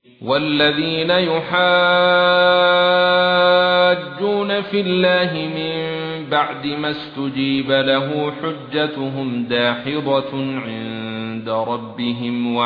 والذين يحاجون في الله من بعد ما استجيب له حجتهم داحضة عند ربهم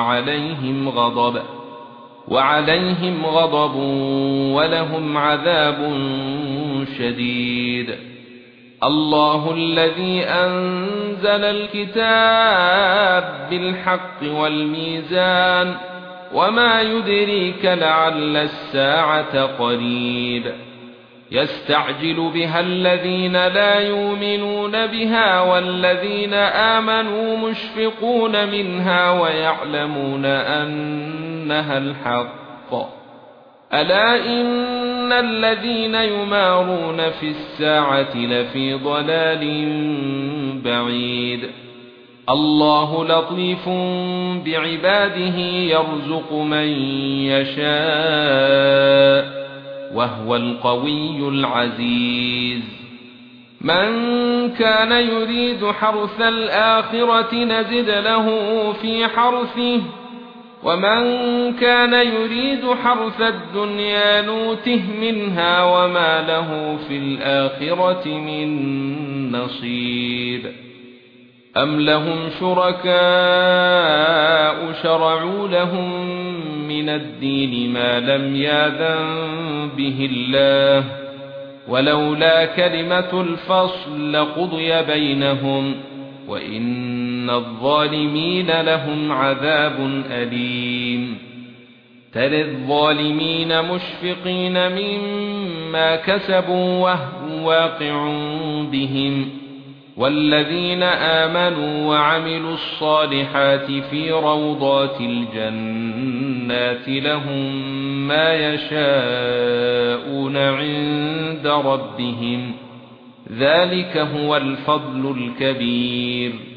وعليهم غضب ولهم عذاب شديد. الله الذي أنزل الكتاب بالحق والميزان وما يدريك لعل الساعة قريب. يستعجل بها الذين لا يؤمنون بها والذين آمنوا مشفقون منها ويعلمون أنها الحق. ألا إن الذين يمارون في الساعة لفي ضلال بعيد. الله لطيف بعباده يرزق من يشاء وهو القوي العزيز. من كان يريد حرث الآخرة نزد له في حرثه ومن كان يريد حرث الدنيا نوته منها وما له في الآخرة من نصيب. أم لهم شركاء شرعوا لهم من الدين ما لم يأذن به الله ولولا كلمة الفصل لقضي بينهم وإن الظالمين لهم عذاب أليم. ترى الظالمين مشفقين مما كسبوا وهو واقع بهم والذين آمنوا وعملوا الصالحات في روضات الجنات لهم ما يشاءون عند ربهم ذلك هو الفضل الكبير.